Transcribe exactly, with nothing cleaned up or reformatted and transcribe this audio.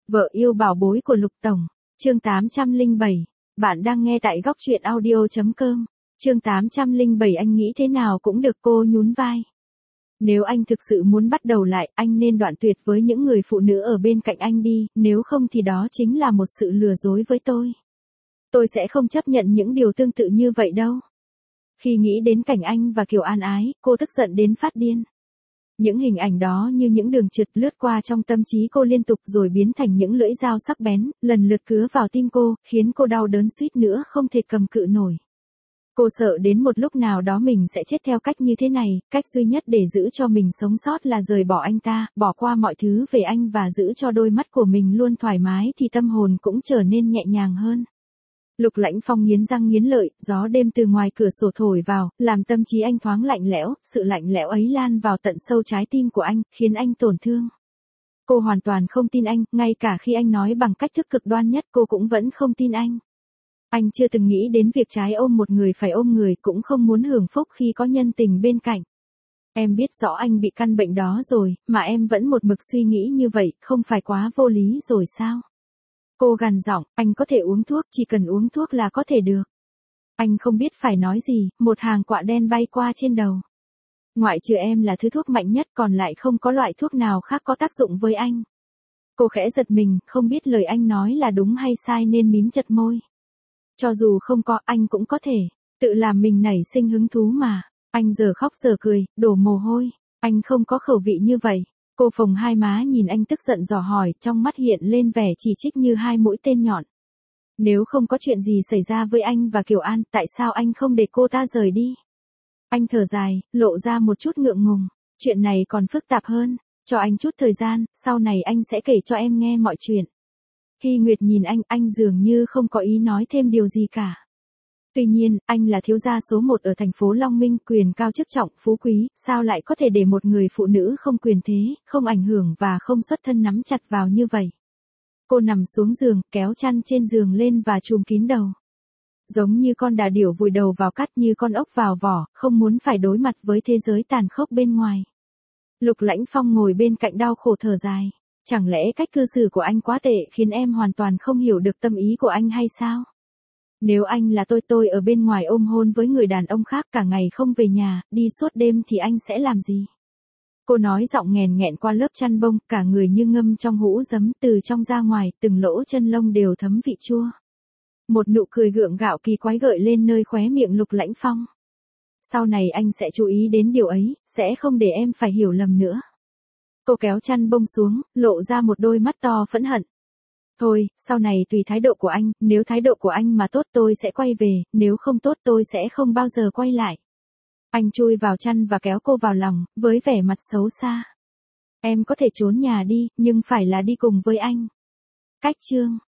Vợ yêu bảo bối của Lục Tổng, chương tám trăm lẻ bảy. Bạn đang nghe tại góc truyện audio chấm com. Chương tám trăm lẻ bảy anh nghĩ thế nào cũng được, cô nhún vai. Nếu anh thực sự muốn bắt đầu lại, anh nên đoạn tuyệt với những người phụ nữ ở bên cạnh anh đi, nếu không thì đó chính là một sự lừa dối với tôi. Tôi sẽ không chấp nhận những điều tương tự như vậy đâu. Khi nghĩ đến cảnh anh và Kiều An Ái, cô tức giận đến phát điên. Những hình ảnh đó như những đường trượt lướt qua trong tâm trí cô liên tục rồi biến thành những lưỡi dao sắc bén, lần lượt cứa vào tim cô, khiến cô đau đớn suýt nữa không thể cầm cự nổi. Cô sợ đến một lúc nào đó mình sẽ chết theo cách như thế này, cách duy nhất để giữ cho mình sống sót là rời bỏ anh ta, bỏ qua mọi thứ về anh và giữ cho đôi mắt của mình luôn thoải mái thì tâm hồn cũng trở nên nhẹ nhàng hơn. Lục Lãnh Phong nghiến răng nghiến lợi, gió đêm từ ngoài cửa sổ thổi vào, làm tâm trí anh thoáng lạnh lẽo, sự lạnh lẽo ấy lan vào tận sâu trái tim của anh, khiến anh tổn thương. Cô hoàn toàn không tin anh, ngay cả khi anh nói bằng cách thức cực đoan nhất cô cũng vẫn không tin anh. Anh chưa từng nghĩ đến việc trái ôm một người phải ôm người, cũng không muốn hưởng phúc khi có nhân tình bên cạnh. Em biết rõ anh bị căn bệnh đó rồi, mà em vẫn một mực suy nghĩ như vậy, không phải quá vô lý rồi sao? Cô gằn giọng, anh có thể uống thuốc, chỉ cần uống thuốc là có thể được. Anh không biết phải nói gì, một hàng quạ đen bay qua trên đầu. Ngoại trừ em là thứ thuốc mạnh nhất, còn lại không có loại thuốc nào khác có tác dụng với anh. Cô khẽ giật mình, không biết lời anh nói là đúng hay sai nên mím chặt môi. Cho dù không có, anh cũng có thể tự làm mình nảy sinh hứng thú mà. Anh giờ khóc giờ cười, đổ mồ hôi. Anh không có khẩu vị như vậy. Cô phồng hai má nhìn anh tức giận dò hỏi, trong mắt hiện lên vẻ chỉ trích như hai mũi tên nhọn. Nếu không có chuyện gì xảy ra với anh và Kiều An, tại sao anh không để cô ta rời đi? Anh thở dài, lộ ra một chút ngượng ngùng. Chuyện này còn phức tạp hơn. Cho anh chút thời gian, sau này anh sẽ kể cho em nghe mọi chuyện. Hy Nguyệt nhìn anh, anh dường như không có ý nói thêm điều gì cả. Tuy nhiên, anh là thiếu gia số một ở thành phố Long Minh, quyền cao chức trọng, phú quý, sao lại có thể để một người phụ nữ không quyền thế, không ảnh hưởng và không xuất thân nắm chặt vào như vậy. Cô nằm xuống giường, kéo chăn trên giường lên và trùm kín đầu. Giống như con đà điểu vùi đầu vào cát, như con ốc vào vỏ, không muốn phải đối mặt với thế giới tàn khốc bên ngoài. Lục Lãnh Phong ngồi bên cạnh đau khổ thở dài. Chẳng lẽ cách cư xử của anh quá tệ khiến em hoàn toàn không hiểu được tâm ý của anh hay sao? Nếu anh là tôi tôi ở bên ngoài ôm hôn với người đàn ông khác cả ngày không về nhà, đi suốt đêm thì anh sẽ làm gì? Cô nói giọng nghèn nghẹn qua lớp chăn bông, cả người như ngâm trong hũ giấm, từ trong ra ngoài, từng lỗ chân lông đều thấm vị chua. Một nụ cười gượng gạo kỳ quái gợi lên nơi khóe miệng Lục Lãnh Phong. Sau này anh sẽ chú ý đến điều ấy, sẽ không để em phải hiểu lầm nữa. Cô kéo chăn bông xuống, lộ ra một đôi mắt to phẫn hận. Thôi, sau này tùy thái độ của anh, nếu thái độ của anh mà tốt tôi sẽ quay về, nếu không tốt tôi sẽ không bao giờ quay lại. Anh chui vào chăn và kéo cô vào lòng, với vẻ mặt xấu xa. Em có thể trốn nhà đi, nhưng phải là đi cùng với anh. Cách chương